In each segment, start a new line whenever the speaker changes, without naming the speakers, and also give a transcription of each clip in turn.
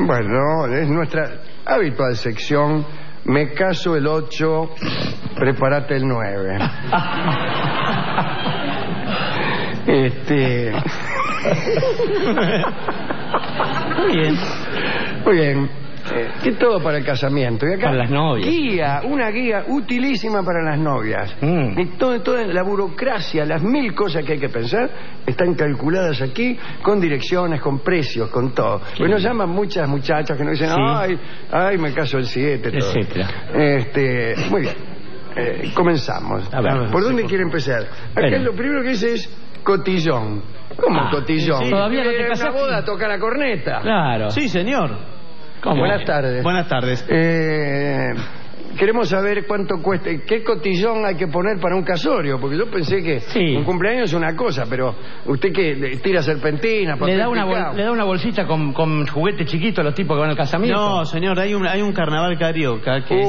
Bueno, es nuestra habitual sección. Me caso el 8, prepárate el 9.
Muy bien.
Muy bien. ¿Qué todo para el casamiento? Y acá,
para las novias.
Una guía utilísima para las novias. Y toda la burocracia, las 1000 cosas que hay que pensar, están calculadas aquí, con direcciones, con precios, con todo. Pues nos llaman muchas muchachas que nos dicen, ay, me caso el 7,
etcétera.
Muy bien. Comenzamos.
A ver,
¿por dónde quiere empezar? Acá lo primero que dice es cotillón. ¿Cómo cotillón?
Sí. Todavía no te
casaste. En una boda toca la corneta.
Claro.
Sí, señor.
¿Cómo?
Buenas tardes.
Buenas tardes.
Queremos saber cuánto cuesta, qué cotillón hay que poner para un casorio, porque yo pensé que un cumpleaños es una cosa, pero usted que tira serpentina,
le da una bolsita con juguete chiquito a los tipos que van al casamiento.
No, señor, hay un carnaval carioca que es...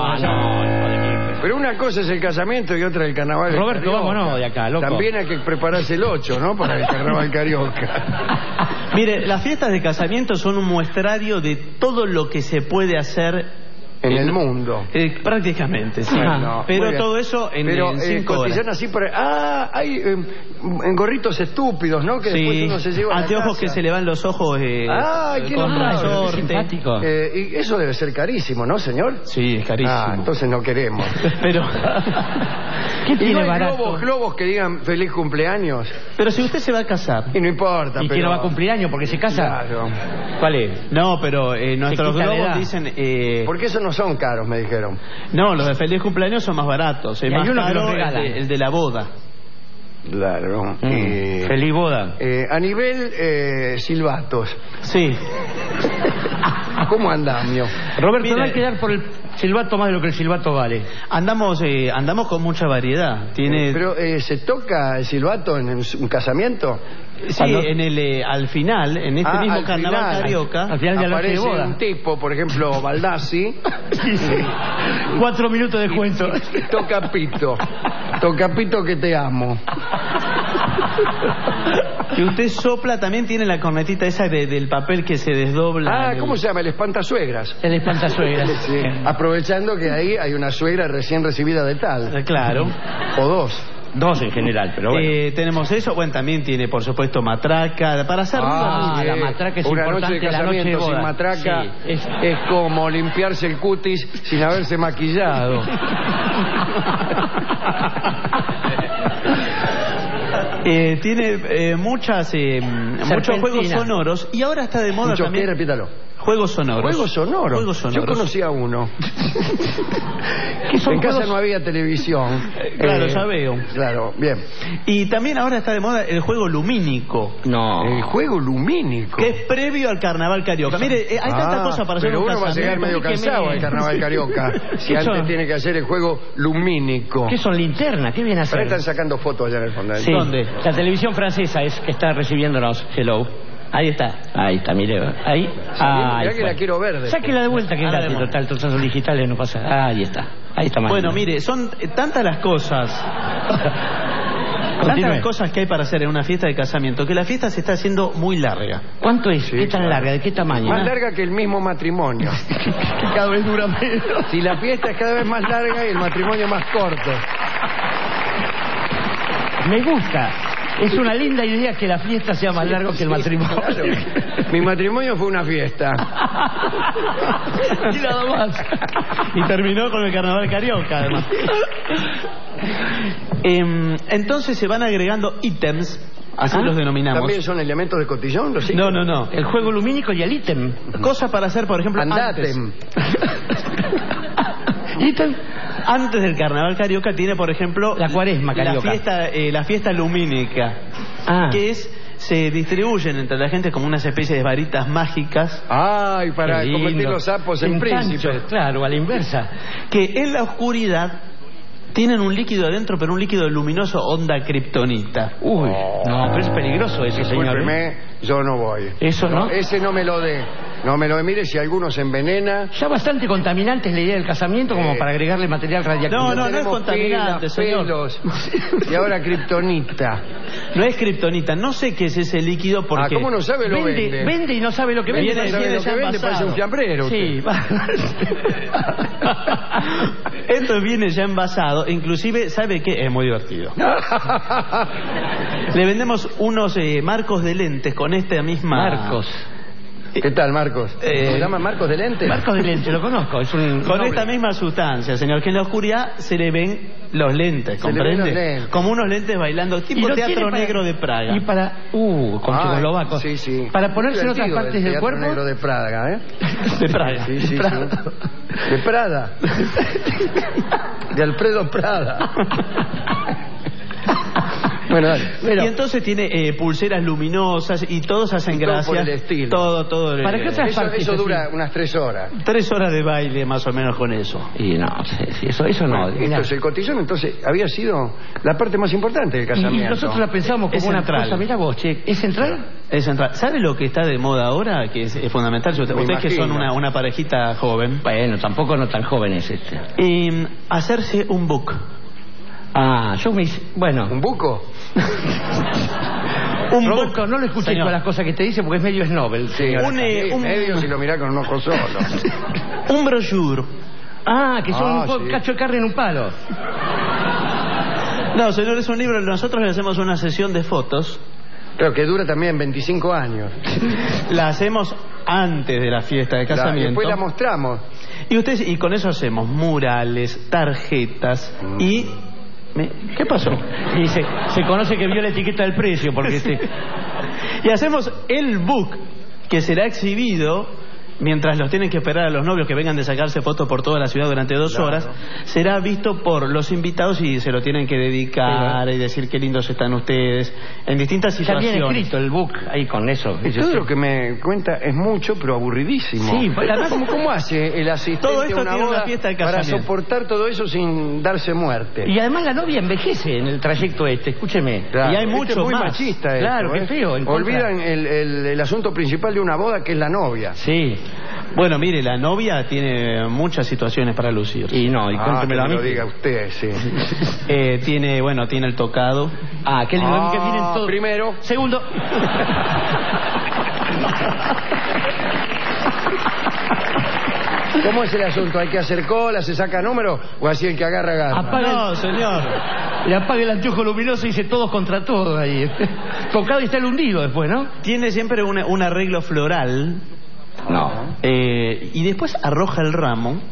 Pero una cosa es el casamiento y otra el carnaval.
Roberto, vámonos de acá, loco.
También hay que prepararse el 8, ¿no? Para el carnaval carioca.
Mire, las fiestas de casamiento son un muestrario de todo lo que se puede hacer
en el mundo.
Prácticamente, sí.
Bueno,
pero todo eso en 5 horas.
Cotillón así para... hay en gorritos estúpidos, ¿no? Que después uno se lleva a la
anteojos
casa.
que se le van los ojos con resorte.
Y eso debe ser carísimo, ¿no, señor?
Sí, es carísimo.
Entonces no queremos.
Pero...
¿Qué tiene
barato? Globos que digan feliz cumpleaños.
Pero si usted se va a casar.
Y no importa.
¿Y quién no va a cumplir años porque se casa?
Claro.
¿Cuál es?
No, pero nuestros globos dicen...
Porque eso no son caros, me dijeron.
No, los de feliz cumpleaños son más baratos. Es más caro el de la boda.
Claro.
Feliz boda.
A nivel silbatos.
Sí.
¿Cómo andamio?
Roberto, no hay que dar por el silbato más de lo que el silbato vale.
Andamos con mucha variedad.
Pero ¿se toca el silbato en un casamiento?
Sí, al final, en este mismo carnaval carioca,
al final de la noche de boda,
un tipo, por ejemplo, Baldassi.
4 minutos de cuento.
Toca pito que te amo.
Que usted sopla, también tiene la cornetita esa del papel que se desdobla.
¿Cómo se llama? El espantasuegras.
El espantasuegras.
Sí. Aprovechando que ahí hay una suegra recién recibida de tal.
Claro.
O dos.
Dos en general, pero bueno.
Tenemos eso, también tiene por supuesto matraca, para hacer
la matraca es
una
importante.
Noche de casamiento
boda.
Sin matraca es como limpiarse el cutis sin haberse maquillado.
Tiene muchos juegos sonoros y ahora está de moda también.
Repítalo.
Juegos sonoros.
¿Juegos sonoros? Yo conocía uno. En casa no había televisión.
Claro, ya veo.
Claro, bien.
Y también ahora está de moda el juego lumínico.
No.
El juego lumínico.
Que es previo al carnaval carioca. Mire, hay tantas cosas para hacer
pero
un
uno va a llegar medio cansado al carnaval carioca. Si antes tiene que hacer el juego lumínico.
¿Qué son linternas? ¿Qué viene a hacer?
Pero están sacando fotos allá en el fondo.
Sí. ¿Dónde? La televisión francesa es que está recibiéndonos. Hello. Ahí está, mire. Ahí.
Mirá que la quiero ver.
Sáquela de vuelta que es gratis, total, todos esos digitales no pasa. Ahí está.
Bueno, mire, son tantas las cosas. Tantas las cosas que hay para hacer en una fiesta de casamiento que la fiesta se está haciendo muy larga.
¿Cuánto es? ¿Qué tan larga? ¿De qué tamaño?
Más larga que el mismo matrimonio.
Que cada vez dura menos.
Si la fiesta es cada vez más larga y el matrimonio más corto.
Me gusta. Es una linda idea que la fiesta sea más larga que el matrimonio.
Claro. Mi matrimonio fue una fiesta.
Y nada más.
Y terminó con el carnaval carioca, además. Entonces se van agregando ítems, así los denominamos.
¿También son elementos de cotillón?
No.
El juego lumínico y el ítem.
Cosas para hacer, por ejemplo,
Andatem.
¿Ítem?
Antes del carnaval carioca tiene, por ejemplo,
la cuaresma carioca,
la fiesta lumínica, que se distribuyen entre la gente como unas especies de varitas mágicas.
Y para convertir los sapos en príncipes.
Claro, a la inversa.
Que en la oscuridad tienen un líquido adentro, pero un líquido luminoso onda kriptonita.
No, pero es peligroso ese, señor.
Discúlpeme, yo no voy.
¿Eso no?
Ese no me lo dé. No me lo mire si alguno se envenena.
Ya bastante contaminante es la idea del casamiento como para agregarle material radiactivo.
No es contaminante, señor.
Pelos, y ahora kriptonita.
No es kriptonita, no sé qué es ese líquido porque...
¿Cómo no sabe lo vende?
Vende y no sabe lo que vende.
No sabe lo que vende, parece un fiambrero.
Sí,
Esto viene ya envasado, inclusive, ¿sabe qué? Es muy divertido. Le vendemos unos marcos de lentes con esta misma...
Marcos.
¿Qué tal, Marcos? ¿Se llama Marcos de lente?
Marcos de lente, lo conozco. Es un
con
noble.
esta misma sustancia, señor, que en la oscuridad se le ven los lentes, ¿comprende?
Los lentes.
Como unos lentes bailando, tipo teatro negro de Praga.
Y para... con checoslovacos.
Sí, sí.
Para ponerse en otras partes del cuerpo...
Negro de Praga, ¿eh?
De Praga.
Sí, sí,
Prada.
sí. De Prada. De Alfredo Prada. Bueno, dale.
Y entonces tiene pulseras luminosas y todos hacen
Y todo
gracia.
por el estilo.
Todo.
¿Para qué otras partes
Eso
así?
dura unas 3 horas.
3 horas de baile más o menos con eso.
Y no, sí, eso no.
Entonces, el cotillón entonces había sido la parte más importante del
Y
casamiento.
nosotros la pensamos como
Es
una
central.
cosa, mira vos, che, ¿es central?
Es central. ¿Sabe lo que está de moda ahora? Que es fundamental.
Me
Ustedes que son
imagino.
una parejita joven.
Bueno, tampoco no tan joven es
Hacerse un book.
Yo me hice... Bueno...
¿Un buco?
Un
Roberto,
book.
no lo escuché
Señor.
con las cosas que te dice porque es medio Snobel.
Señora,
Un
medio si lo mirá con un ojo solo.
Un brochure.
Que son un
sí.
cacho de carne en un palo.
No, señor, es un libro. Nosotros le hacemos una sesión de fotos.
Pero que dura también 25 años.
La hacemos antes de la fiesta de casamiento.
Después la mostramos.
Y con eso hacemos murales, tarjetas y... ¿Qué pasó?
Y se conoce que vio la etiqueta del precio porque
Y hacemos el book que será exhibido mientras los tienen que esperar a los novios que vengan de sacarse fotos por toda la ciudad durante 2 horas. Será visto por los invitados y se lo tienen que dedicar y decir qué lindos están ustedes en distintas
está
situaciones.
bien escrito el book ahí con eso.
Todo lo que me cuenta es mucho, pero aburridísimo.
Sí, además,
¿Cómo hace el asistente
Todo esto
a una
tiene una
boda
fiesta de
para
casamiento.
soportar todo eso sin darse muerte?
Y además la novia envejece en el trayecto escúcheme.
Claro,
y hay
este
mucho
es muy
más.
machista
Claro,
esto,
qué feo, en contra.
Olvidan el asunto principal de una boda, que es la novia.
Sí.
Bueno, mire, la novia tiene muchas situaciones para lucir.
Y no, y
Que
cuéntemelo a
me
mí.
lo diga usted, sí.
Tiene el tocado.
Qué lindo que vienen todos.
Primero.
Segundo.
¿Cómo es el asunto? ¿Hay que hacer cola, se saca número o así el que agarra?
No, señor.
Le apaga el anteojo luminoso y dice todos contra todos ahí. Tocado y está el hundido después, ¿no?
Tiene siempre un arreglo floral.
No.
Y después arroja el ramo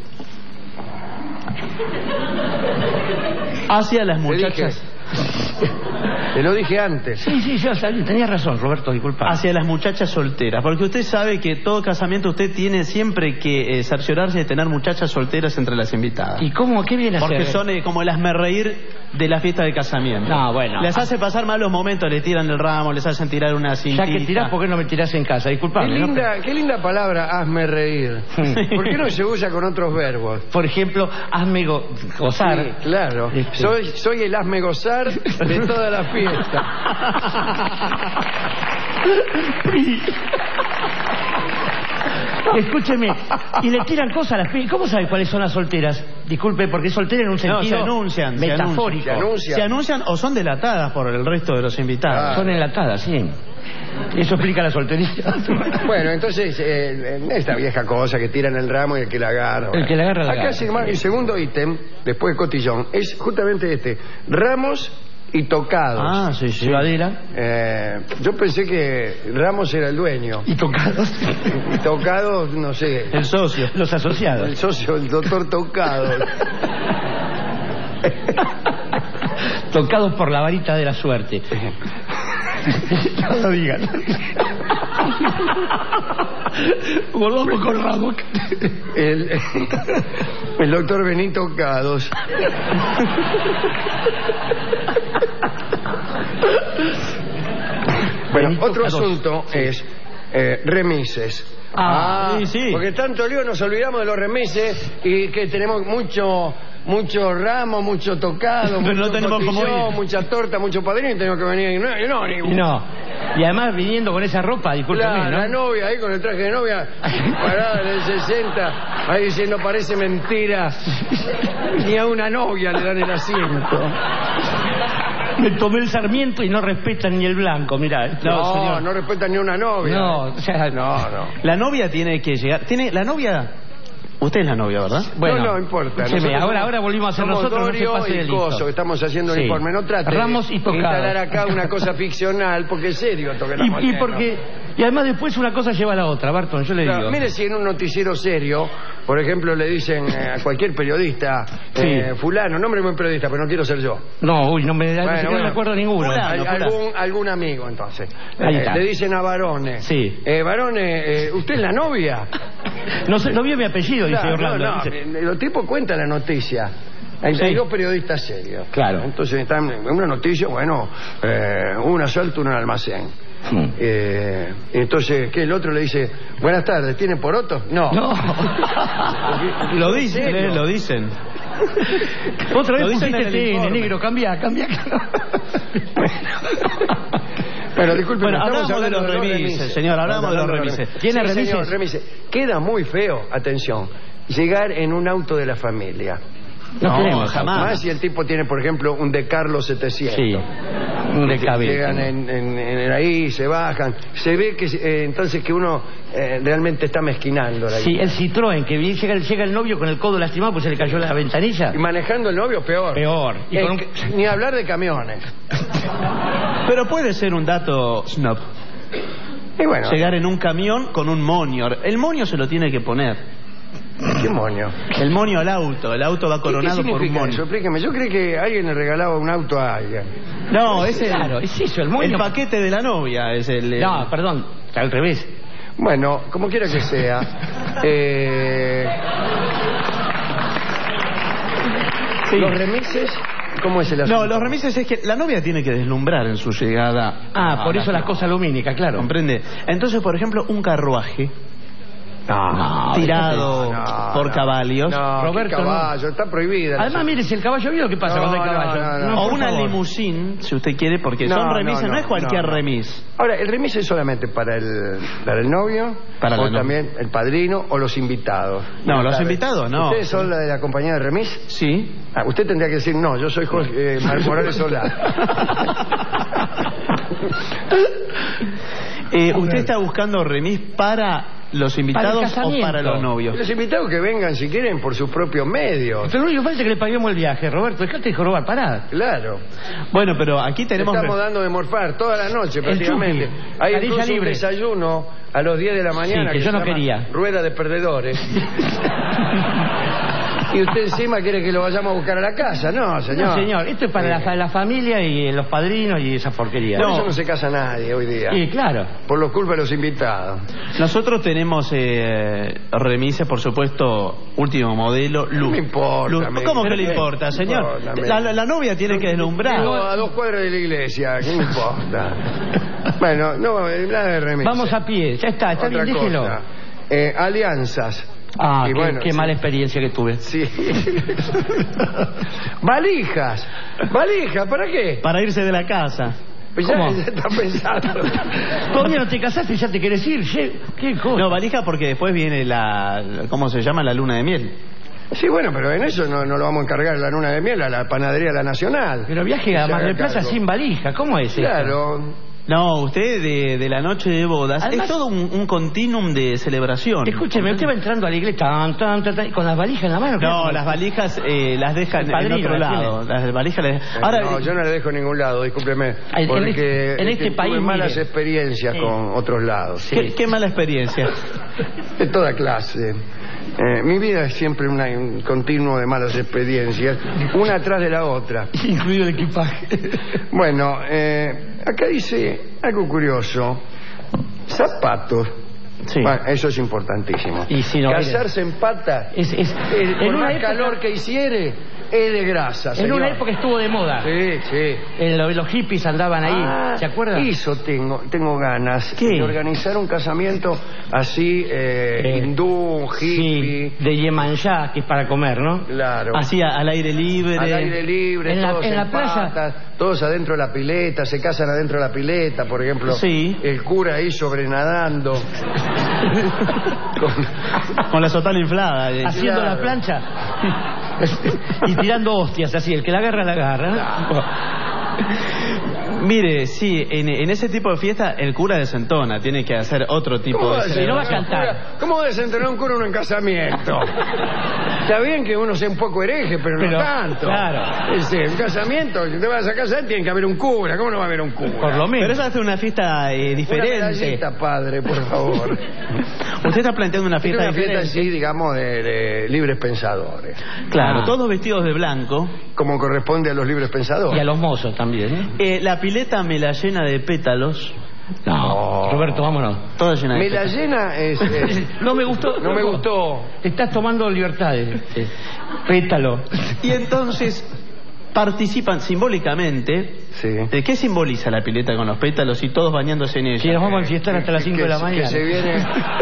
hacia las muchachas.
Te lo dije antes.
Sí, yo sabía. Tenías razón, Roberto, disculpa.
Hacia las muchachas solteras. Porque usted sabe que todo casamiento usted tiene siempre que cerciorarse de tener muchachas solteras entre las invitadas.
¿Y cómo? ¿Qué viene a
Porque
hacer?
son como el hazmerreír de la fiesta de casamiento.
No, bueno.
Les hace pasar malos momentos, les tiran el ramo, les hacen tirar una cintita.
Ya que tirás, ¿por qué no me tirás en casa? Disculpame.
Qué linda palabra, hazme reír. ¿Por qué no se usa con otros verbos?
Por ejemplo, hazme gozar.
Sí, claro. Soy el hazme gozar de toda la fiesta.
Escúcheme, y le tiran cosas a las pibas. ¿Cómo sabe cuáles son las solteras? Disculpe, porque es soltera en un
No,
sentido
se anuncian.
metafórico.
Se anuncian o son delatadas por el resto de los invitados.
Son enlatadas, sí. Eso explica la soltería.
Bueno, entonces, esta vieja cosa que tiran el ramo y el que la agarra.
El que la agarra, la
Acá
agarra.
el segundo ítem, después de cotillón, es justamente este: ramos y tocados.
Sí.
Ciudadela.
Yo pensé que Ramos era el dueño.
Y tocados.
Y tocados, no sé.
El socio.
Los asociados.
El socio, el doctor Tocado.
Tocados por la varita de la suerte. No lo digan. Volvamos con Ramos.
El doctor Benito Tocados. Bueno,
Benito
otro
Tocados.
asunto es remises.
Sí.
Porque tanto lío nos olvidamos de los remises y que tenemos mucho ramo, mucho tocado,
Pero
mucho
no tenemos cómo
cotillón,
ir.
mucha torta, mucho padrino, y tengo que venir y
No. Y además viniendo con esa ropa, discúlpeme,
Claro,
¿no?
la novia ahí con el traje de novia, parada en el 60, ahí diciendo parece mentira. Ni a una novia le dan el asiento.
Me tomé el sarmiento y no respetan ni el blanco, mirá.
No,
señor.
no respetan ni una novia.
No, o sea,
no.
La novia tiene que llegar. La novia. Usted es la novia, ¿verdad?
Bueno,
no importa.
escúcheme,
Nosotros
ahora volvimos a ser
somos
nosotros, no se
Dorio
pase de
y
listo.
Coso, que estamos haciendo un
Sí.
informe. No trate
Ramos y
de
Tocado.
instalar acá una cosa ficcional, porque es serio esto que estamos
Y
haciendo.
porque... Y además después una cosa lleva a la otra, Barton, yo le
Claro,
digo.
mire si en un noticiero serio, por ejemplo, le dicen a cualquier periodista,
Sí.
fulano, nombre muy periodista, pero no quiero ser yo.
No, uy, no me
Bueno.
acuerdo ninguno.
Algún amigo, entonces.
Ahí está.
Le dicen a Varone.
Sí.
Varone, ¿usted es la novia?
No vio mi apellido, dice
Claro,
Orlando.
no,
dice.
los tipos cuentan la noticia. Hay dos periodistas serios.
Claro.
Entonces están en una noticia, bueno, un asalto en un almacén. Entonces, ¿qué? El otro le dice, buenas tardes, ¿tiene porotos? No.
No.
Lo dicen, lo dicen.
Otra vez
Lo dicen
pusiste
en el
TN,
informe.
negro, cambia.
Bueno, disculpe,
Bueno,
estamos
hablamos de
hablando
los remises, señor, hablamos de los remises.
¿Tiene
Sí,
remises?
señor, remises. Queda muy feo, atención, llegar en un auto de la familia.
No,
No,
queremos
jamás.
Más si el tipo tiene, por ejemplo, un De Carlos 700.
Sí. Un de cabeza.
Llegan en ahí, se bajan. Se ve que entonces que uno realmente está mezquinando.
Sí, el Citroën, que llega el novio con el codo lastimado, pues se le cayó la ventanilla.
Y manejando el novio, peor.
Peor. Y con un-
Ni hablar de camiones.
Pero puede ser un dato snob.
Y bueno,
Llegar en un camión con un monio. El monio se lo tiene que poner.
¿qué moño?
El monio al auto. El auto va coronado
¿Qué
por un
significa
monio.
eso? Explíqueme. Yo creí que alguien le regalaba un auto a alguien.
No, es el,
Claro, es eso, el monio.
el paquete de la novia. Es el,
No, perdón, al revés.
Bueno, como quiera que sea.
Sí.
Los remises, ¿cómo es el asunto?
No, los remises es que la novia tiene que deslumbrar en su llegada.
Ah, por
a
eso la cosa lumínica, claro.
¿Comprende? Entonces, por ejemplo, un carruaje
No,
tirado
No,
por
no.
caballos.
No,
Roberto,
¿qué caballo? Está prohibida.
Además, mire, si el caballo vio, ¿qué pasa
No,
cuando hay
no,
caballo?
no,
O
por
una
favor.
limusín, si usted quiere, porque son remises, no, es cualquier remis.
Ahora, ¿el remis es solamente para el novio?
Para la
¿O
novia.
también el padrino o los invitados?
No,
Buenas
los
tardes.
invitados no.
¿Ustedes son la de la compañía de remis?
Sí.
Ah, usted tendría que decir, no, yo soy Jorge Morales Solá.
¿Usted está buscando remis para los invitados o
casamiento.
para los novios?
Los invitados que vengan, si quieren, por sus propios medios.
Pero lo único que falta es que le paguemos el viaje, Roberto. Dejate de jorobar, pará.
Claro.
Bueno, pero aquí tenemos...
Estamos dando de morfar toda la noche prácticamente.
chupi,
Hay
canilla
incluso un
libre.
desayuno a los 10 de la mañana
Sí, que yo
se
no
llama
quería.
Rueda de perdedores. Y usted encima quiere que lo vayamos a buscar a la casa. No, señor.
No, señor, esto es para la familia y los padrinos y esa porquería.
Por eso no se casa nadie hoy día.
Sí, claro.
Por los culpa de los invitados.
Nosotros tenemos remises, por supuesto, último modelo,
No
luz.
me importa.
Luz.
amigo.
¿Cómo que le
¿Qué
importa, señor?
importa,
La novia tiene que deslumbrar.
Vivo a 2 cuadras de la iglesia. ¿Qué me importa? Bueno, no, nada de remis.
Vamos a pie, ya está
Otra
bien, déjelo.
cosa. Alianzas.
Ah,
Y bueno,
qué
sí.
mala experiencia que tuve.
Sí. Valijas. Valijas, ¿para qué?
Para irse de la casa.
Pues ya
¿Cómo?
está pensando.
Todavía no te casaste y ya te querés ir. ¿Qué cosa?
No, valija porque después viene ¿cómo se llama? La luna de miel.
Sí, bueno, pero en eso no lo vamos a encargar la luna de miel a la panadería La Nacional.
Pero viaje a
Se
Mar del
haga
Plata
cargo.
sin valija. ¿Cómo es esto?
Claro.
No, usted de la noche de bodas
Además-
es todo un continuum de celebración.
Escúcheme, usted va entrando a la iglesia tan, con las valijas en la mano.
No, las valijas las dejan
El padrino
en otro
las
lado. Las valijas Ahora,
No, yo no le dejo en ningún lado, discúlpeme.
En
Porque
este
tuve
país,
malas
mire.
experiencias
Sí.
con otros lados.
¿qué mala experiencia?
De toda clase. Mi vida es siempre un continuo de malas experiencias, una atrás de la otra.
Incluido el equipaje.
Bueno, acá dice algo curioso. Zapatos.
Sí.
Bueno, eso es importantísimo.
Y si no,
Casarse en pata.
Es
Por
en una
más
época-
calor que hiciere, Es de grasa, señor.
En una época estuvo de moda.
Sí, sí.
Los hippies andaban ahí, ¿se acuerdan?
Eso tengo ganas.
¿Qué?
De organizar un casamiento así, hindú, hippie.
Sí, de Yemanjá, que es para comer, ¿no?
Claro.
Así al aire libre.
Al aire libre,
En la-
todos
en la playa.
patas, todos adentro de la pileta, se casan adentro de la pileta, por ejemplo.
Sí.
El cura ahí sobrenadando.
Con la sotana inflada.
Haciendo
Claro.
la plancha y tirando hostias, así, el que la agarra, la agarra.
Mire, sí, en ese tipo de fiesta el cura desentona, tiene que hacer otro tipo
¿Cómo
de
va a
no va a
celebración.
cantar.
¿Cómo va a desenterrar un cura en un casamiento? Está bien que uno sea un poco hereje, pero no tanto.
claro.
Un casamiento, si te vas a casar, tiene que haber un cura. ¿Cómo no va a haber un cura?
Por lo
Pero
menos.
eso hace una fiesta
Una
diferente.
medallita, padre, por favor.
Usted está planteando una fiesta
Una fiesta
diferente.
así, digamos, de libres pensadores.
Claro,
Ah.
todos vestidos de blanco.
Como corresponde a los libres pensadores.
Y a los mozos también, ¿eh?
La pileta me la llena de pétalos.
No, Roberto, vámonos.
Toda llena de
Me la
pétalos.
llena es...
No me gustó.
No me gustó.
Estás tomando libertades. Pétalo.
Y entonces participan simbólicamente.
Sí.
¿De qué simboliza la pileta con los pétalos y todos bañándose en ella?
Si nos vamos a enfiestar hasta las 5 de la mañana.
Que se viene...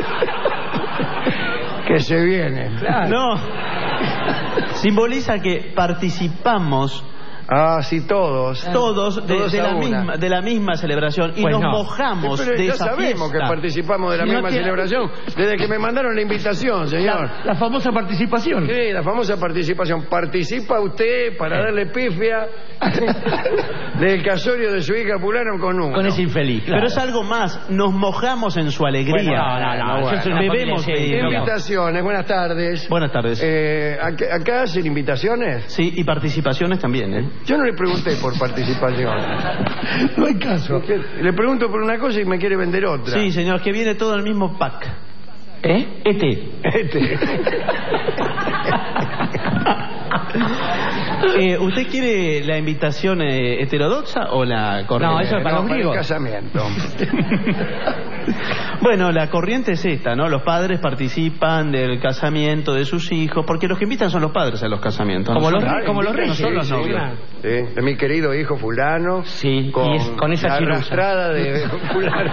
que se viene.
Claro.
No. Simboliza que participamos
Ah, sí, todos.
todos
a
de la misma celebración y
Pues
nos
no.
mojamos
Pero
de
ya
esa
sabemos
fiesta.
que participamos de la
Si no
misma
tiene-
celebración desde que me mandaron la invitación, señor.
La famosa participación.
Sí, la famosa participación. ¿Participa usted para darle pifia del casorio de su hija fulano con uno?
Con ese infeliz. Claro.
Pero es algo más, nos mojamos en su alegría.
Bueno, no, eso es una
Bebemos
familia
de
seria.
ella.
Invitaciones, buenas tardes.
Buenas tardes.
¿Acá hacen invitaciones?
Sí, y participaciones también, ¿eh?
Yo no le pregunté por participación.
No hay caso.
Le pregunto por una cosa y me quiere vender otra.
Sí, señor, que viene todo en el mismo pack.
¿Eh?
¿Usted quiere la invitación heterodoxa o la corriente?
No, eso es para los
el
griegos.
casamiento.
Bueno, la corriente es esta, ¿no? Los padres participan del casamiento de sus hijos, porque los que invitan son los padres a los casamientos.
Como
¿no?
los
Son-
reyes, como los
no
reyes,
son los
sí,
novios.
Sí, de mi querido hijo fulano.
Sí, y es con esa
la
chirusa.
arrastrada de fulano.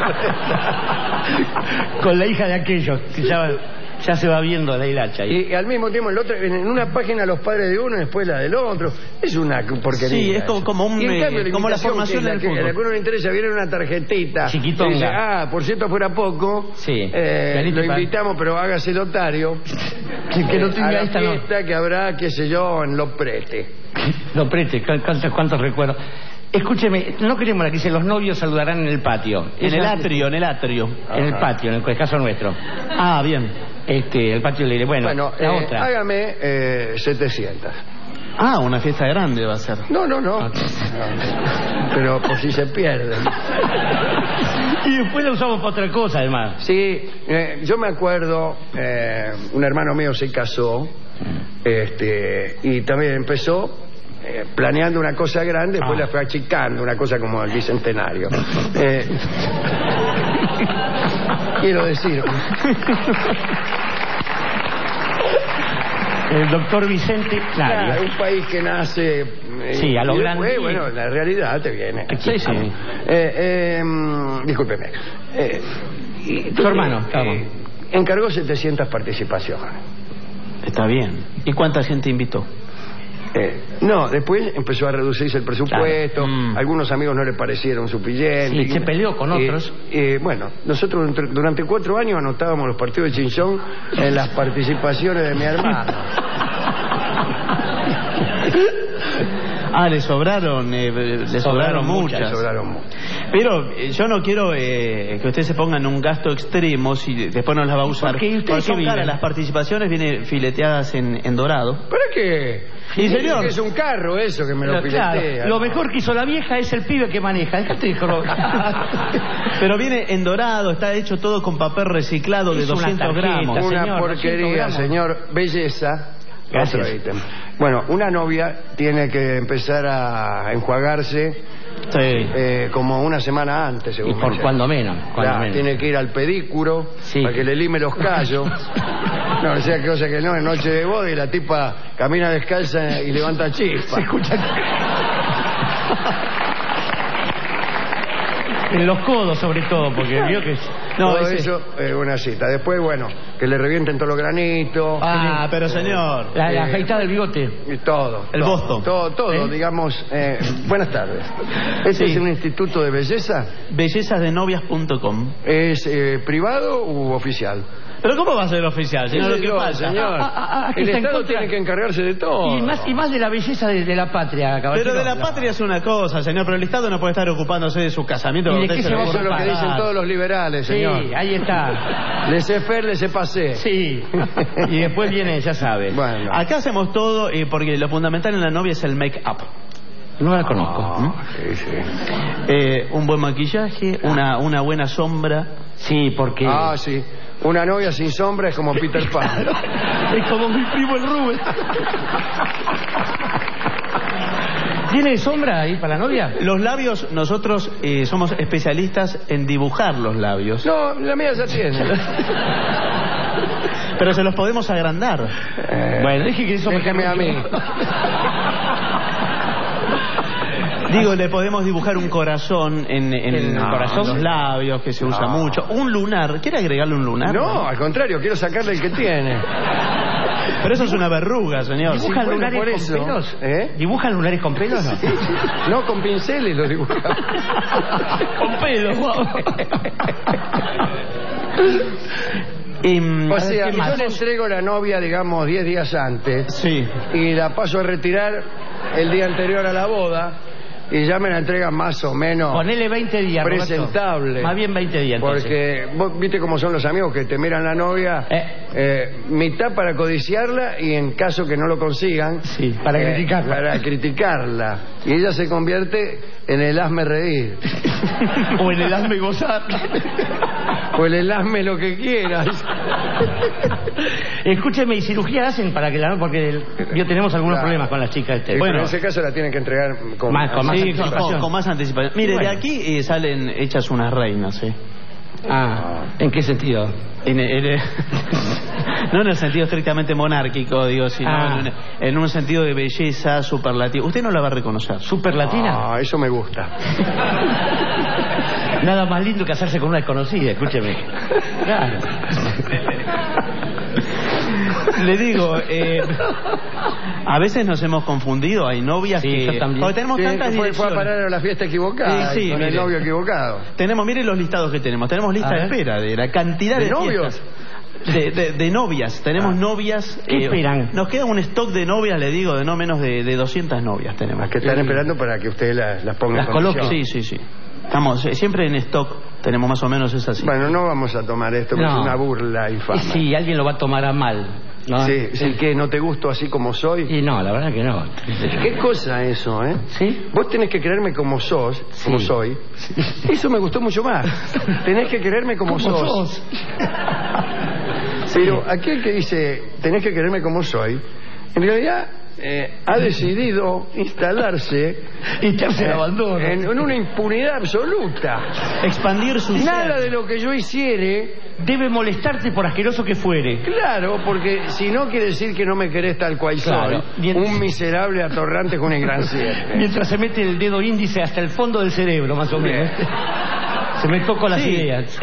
Con la hija de aquellos, que ya se va viendo la hilacha ahí.
Y al mismo tiempo en una página los padres de uno y después la del otro. Es una porquería.
Sí, es como un,
Y en cambio,
como la
invitación,
formación
que
del
la que
fútbol.
a la que uno le interesa, viene una tarjetita.
Chiquitonga.
Y dice, por cierto, fuera poco.
Sí.
Lo invitamos, pero hágase notario.
Que no tenga
a la
esta, no.
fiesta que habrá, qué sé yo, en Lo Prete.
No preste, cuántos recuerdos. Escúcheme, no queremos la que dice los novios saludarán en el patio.
En el atrio, en el atrio.
En el patio, en el caso nuestro.
Ah, bien.
El patio le diré, bueno, la otra.
Hágame 700.
Ah, una fiesta grande va a ser.
No. Pero por si se pierden.
Y después la usamos para otra cosa, además.
Sí, yo me acuerdo, un hermano mío se casó, y también empezó planeando una cosa grande, después la fue achicando, una cosa como el bicentenario. Quiero decir,
El doctor Vicente
claro,
Claro.
un país que nace...
Sí, a lo
y después,
grande.
bueno, la realidad te viene.
Sí, sí.
Discúlpeme.
Tu hermano, vamos.
Encargó 700 participaciones.
Está bien. ¿Y cuánta gente invitó?
No, después empezó a reducirse el presupuesto,
Claro.
algunos amigos no le parecieron suficientes.
Sí, se peleó con otros.
Bueno, nosotros durante 4 años anotábamos los partidos de chinchón en las participaciones de mi hermano.
Ah, le sobraron muchas.
Le sobraron muchas.
Pero yo no quiero que usted se ponga en un gasto extremo si después no las va a usar.
Porque ustedes
son
viven.
caras las participaciones, vienen fileteadas en dorado.
¿Para qué?
Sí, señor.
Es un carro eso que me lo
Claro,
filetea.
lo mejor que hizo la vieja es el pibe que maneja. Dejate de joder.
Pero viene en dorado, está hecho todo con papel reciclado de
Es una
200
tarjeta,
gramos.
señor,
Una
200
porquería,
gramos.
señor. Belleza.
Gracias.
Otro ítem. Bueno, una novia tiene que empezar a enjuagarse
Sí.
Como una semana antes, según
Y por
me
cuando menos.
Tiene que ir al pedícuro para que le lime los callos. No, sea cosa que no, en noche de boda y la tipa camina descalza y levanta chispa.
Se escucha. En los codos, sobre todo, porque vio que...
No, todo eso es una cita. Después, bueno, que le revienten todos los granitos.
Ah, pero señor.
La afeitada del bigote.
Y todo.
El Boston.
Todo, digamos. Buenas tardes. ¿Este es un instituto de belleza?
Bellezasdenovias.com.
¿Es privado u oficial?
¿Pero cómo va a ser oficial, señor? ¿Qué pasa?
Señor. El Estado tiene que encargarse de todo.
Y más de la belleza de la patria, caballero.
Pero de la patria es una cosa, señor, pero el Estado no puede estar ocupándose de su casamiento.
¿Y de qué se va a
Eso es lo que dicen todos los liberales, señor.
Sí, ahí está.
Laissez-faire, laissez-passer.
Sí. Y después viene, ya sabe.
Bueno.
Acá hacemos todo porque lo fundamental en la novia es el make-up.
No la conozco.
Sí, sí.
Un buen maquillaje, una buena sombra.
Sí, porque...
Sí. Una novia sin sombra es como Peter Pan.
Es como mi primo el Rubén. ¿Tiene sombra ahí para la novia?
Los labios, nosotros somos especialistas en dibujar los labios.
No, la mía ya tiene.
Pero se los podemos agrandar.
Bueno, dije que eso...
Déjeme a mí.
Digo, le podemos dibujar un corazón en
corazón?
los labios, que se usa mucho. Un lunar. ¿Quiere agregarle un lunar?
No, al contrario, quiero sacarle el que tiene.
Pero eso es una verruga, señor.
¿Dibujan lunares con pelos? ¿Dibujan lunares con pelos?
No, con pinceles lo dibujamos.
Con pelos, wow.
O sea, yo le entrego la novia, digamos, 10 días antes.
Sí.
Y la paso a retirar el día anterior a la boda. Y ya me la entregan más o menos...
Ponele 20 días,
presentable.
Roberto. Más bien 20 días, entonces.
Porque vos viste cómo son los amigos que te miran la novia, mitad para codiciarla y en caso que no lo consigan...
Sí, para criticarla.
Para criticarla. Y ella se convierte en el hazme reír.
O en el hazme gozar.
O en el hazme lo que quieras.
Escúcheme, ¿y cirugía hacen para que la... Porque tenemos algunos problemas con las chicas.
Bueno, en ese caso la tienen que entregar con
más
anticipación. Con más anticipación. Mire, de aquí salen hechas unas reinas,
¿en qué sentido?
No en el sentido estrictamente monárquico, digo, sino en un sentido de belleza superlativa. Usted no la va a reconocer.
¿Superlatina?
Eso me gusta.
Nada más lindo que hacerse con una desconocida, escúcheme. Claro.
Le digo, a veces nos hemos confundido. Hay novias que...
yo también.
Porque tenemos tantas
fue
direcciones.
a parar a la fiesta equivocada con el novio equivocado.
Mire los listados que tenemos. Tenemos lista de espera de la cantidad de
novios.
De novias. Tenemos novias.
¿Qué esperan?
Nos queda un stock de novias, le digo, de no menos de 200 novias tenemos.
Las que están esperando para que usted las ponga en
coloque. Sí. Estamos siempre en stock. Tenemos más o menos esa cifra.
Bueno, no vamos a tomar esto, porque es una burla infame.
Sí, alguien lo va a tomar a mal, ¿no?
Sí, que no te gusto así como soy.
Y no, la verdad que no.
¿Qué cosa eso,
¿Sí?
Vos tenés que creerme como sos, como soy. Eso me gustó mucho más. Tenés que creerme como sos. Pero aquel que dice, tenés que creerme como soy, en realidad... ha decidido instalarse
en abandono,
en una impunidad absoluta.
Expandir su
nada de lo que yo hiciere
debe molestarte por asqueroso que fuere.
Claro, porque si no quiere decir que no me querés tal cual soy. Un miserable atorrante con el gran 7.
Mientras se mete el dedo índice hasta el fondo del cerebro, más o menos. Se me tocó las ideas.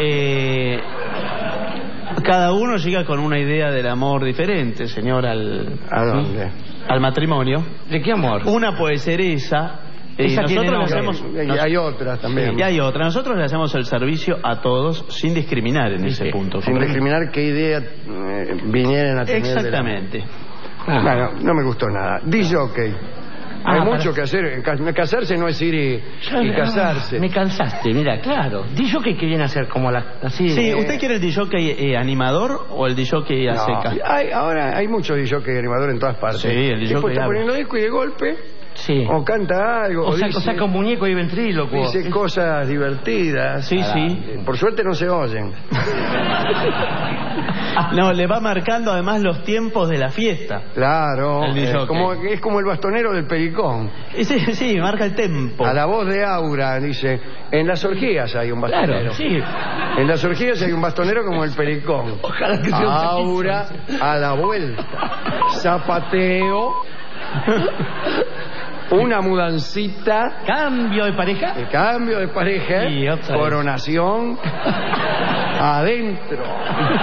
Cada uno llega con una idea del amor diferente, señor,
¿A dónde?
Al matrimonio.
¿De qué amor?
Una puede ser esa.
Nosotros
le hacemos, y hay otras también.
Y hay otras. Nosotros le hacemos el servicio a todos sin discriminar en ese punto.
Sin discriminar qué idea vinieran a tener.
Exactamente.
Bueno, no me gustó nada. DJ. Hay mucho que hacer. Casarse no es ir y casarse.
Me cansaste, mira, claro. DJ que viene a hacer como así.
Sí, ¿usted quiere el DJ animador o el DJ a seca?
Ahora hay muchos DJ animador en todas partes.
Sí, el DJ
está poniendo disco y de golpe.
Sí.
O canta algo.
O saca un muñeco y ventríloco.
Dice cosas divertidas.
Sí.
Por suerte no se oyen.
No, le va marcando además los tiempos de la fiesta.
Claro,
El DJ.
es como el bastonero del Pericón.
Sí, marca el tempo.
A la voz de Aura, dice, en las orgías hay un bastonero.
Claro, sí.
En las orgías hay un bastonero como el Pericón.
Ojalá que sea un
Aura a la vuelta. Zapateo. Una mudancita.
Cambio de pareja.
El cambio de pareja.
Y otra vez.
Coronación. Adentro.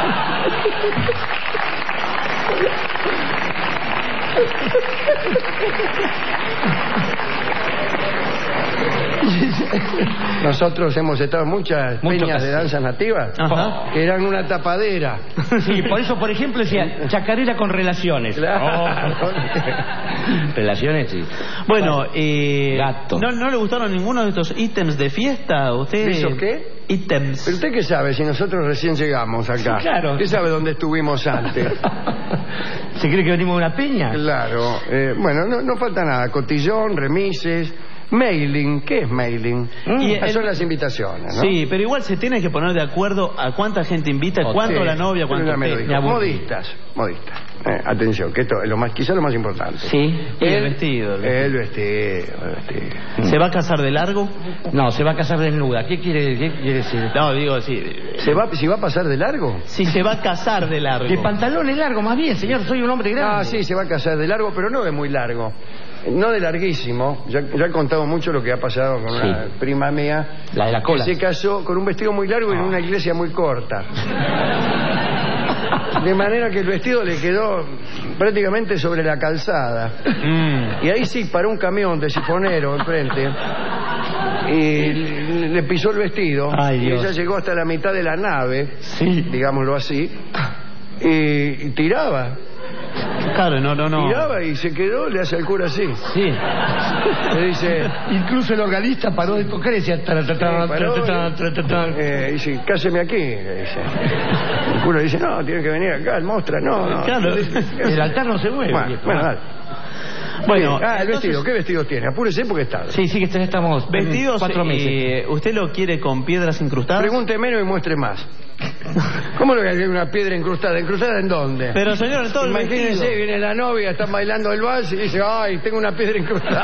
Nosotros hemos estado en muchas peñas de danzas nativas.
Ajá.
Que eran una tapadera.
Sí, por eso, por ejemplo, decía chacarera con relaciones.
Claro.
Relaciones, sí.
Bueno,
Gato.
¿no le gustaron ninguno de estos ítems de fiesta? ¿Usted?
¿Esos qué?
Ítems.
¿Pero usted qué sabe si nosotros recién llegamos acá?
Sí, claro.
¿Qué sabe dónde estuvimos antes?
¿Se cree que venimos de una peña?
Claro. Bueno, no falta nada. Cotillón, remises, mailing. ¿Qué es mailing?
Y
Son las invitaciones, ¿no?
Sí, pero igual se tiene que poner de acuerdo a cuánta gente invita, cuánto
Sí,
la novia, cuánto
ya me lo
usted.
dijo. Modistas. Atención, que esto es lo más, quizá lo más importante.
Sí.
Y el vestido.
El vestido.
¿Se va a casar de largo?
No, se va a casar desnuda. ¿Qué quiere decir?
No, digo, sí.
¿Si va a pasar de largo?
Si se va a casar de largo.
De pantalones largos, más bien, señor. Soy un hombre grande.
Ah, sí, se va a casar de largo, pero no de muy largo. No de larguísimo. Ya he contado mucho lo que ha pasado con una prima mía.
La de la cola.
Que se casó con un vestido muy largo en una iglesia muy corta. De manera que el vestido le quedó prácticamente sobre la calzada. Y ahí sí paró un camión de sifonero enfrente y le pisó el vestido.
Ay,
y
Dios.
ella llegó hasta la mitad de la nave,
Sí.
digámoslo así, y tiraba.
Claro, no.
Tiraba y se quedó, le hace al cura así.
Sí.
Le dice...
Incluso el organista paró de tocar y decía...
dice, cáseme aquí, le dice. El cura dice, no, tiene que venir acá, el mostra, no.
Claro.
El altar no se mueve.
Bueno, dale.
Bueno,
el
entonces-
vestido, ¿qué vestido tiene? Apúrese porque es tarde.
Sí, que estamos...
Vestidos,
4 meses.
¿usted lo quiere con piedras incrustadas?
Pregunte menos y muestre más. ¿Cómo le voy a decir una piedra incrustada? ¿Incrustada en dónde?
Pero señor, en todo el
Imagínense,
vestido.
viene la novia, están bailando el vals y dice, ay, tengo una piedra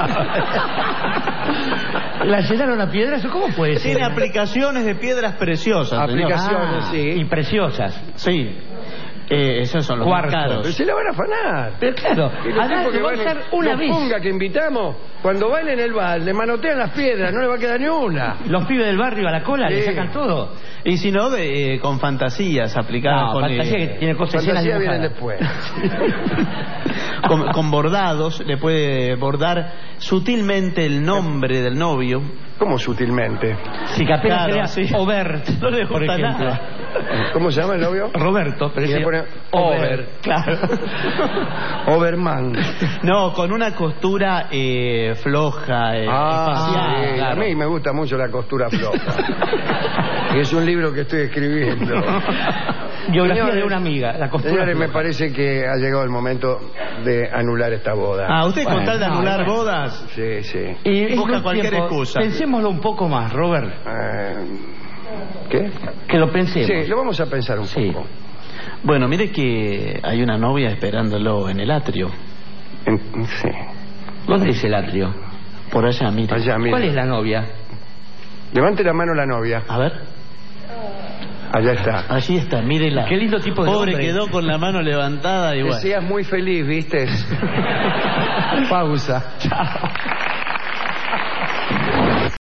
incrustada.
¿La llenaron a piedras? ¿Cómo puede ser?
Tiene aplicaciones de piedras preciosas, señor.
Aplicaciones, sí.
Y preciosas.
Sí. Esos son los más
Cuartos.
Pero
caros.
se la van a afanar.
Pero claro,
Y los
además
tipos
se
que
va a
van
usar una
los
vez.
punga que invitamos, cuando bailen el vals, le manotean las piedras, no le va a quedar ni una.
Los pibes del barrio a la cola le
Sí.
sacan todo.
Y si no, con fantasías aplicadas
No,
con,
fantasía que tiene cosas llenas
Fantasía
de
vienen
dibujadas.
después.
con bordados, le puede bordar sutilmente el nombre del novio.
¿Cómo sutilmente?
Si que apenas
Claro,
se vea
sí.
Obert,
No le
por
gusta
ejemplo.
nada.
¿Cómo se llama el novio?
Roberto, pero
Y le
ese-
pone Over.
Claro.
Overman.
No, con una costura floja, espacial.
Sí,
claro.
a mí me gusta mucho la costura floja. Y es un libro que estoy escribiendo.
Biografía
Señores,
de una amiga, la costura.
Señores, me
floja.
parece que ha llegado el momento de anular esta boda.
Ah, usted con
Bueno,
tal de anular
bueno.
bodas.
Sí, sí.
Y es
busca
buen
cualquier
tiempo.
excusa.
Pensémoslo un poco más, Robert.
¿Qué?
Que lo pensemos.
Sí, lo vamos a pensar un
Sí.
poco.
Bueno, mire que hay una novia esperándolo en el atrio.
Sí.
¿Dónde es el atrio?
Por allá, mire.
Allá, mire.
¿Cuál es la novia?
Levante la mano la novia.
A ver.
Allá está.
Allí está, mírela.
Qué lindo tipo de
Pobre,
hombre.
quedó con la mano levantada y
Que
bueno.
seas muy feliz, ¿viste? Pausa.
Chao.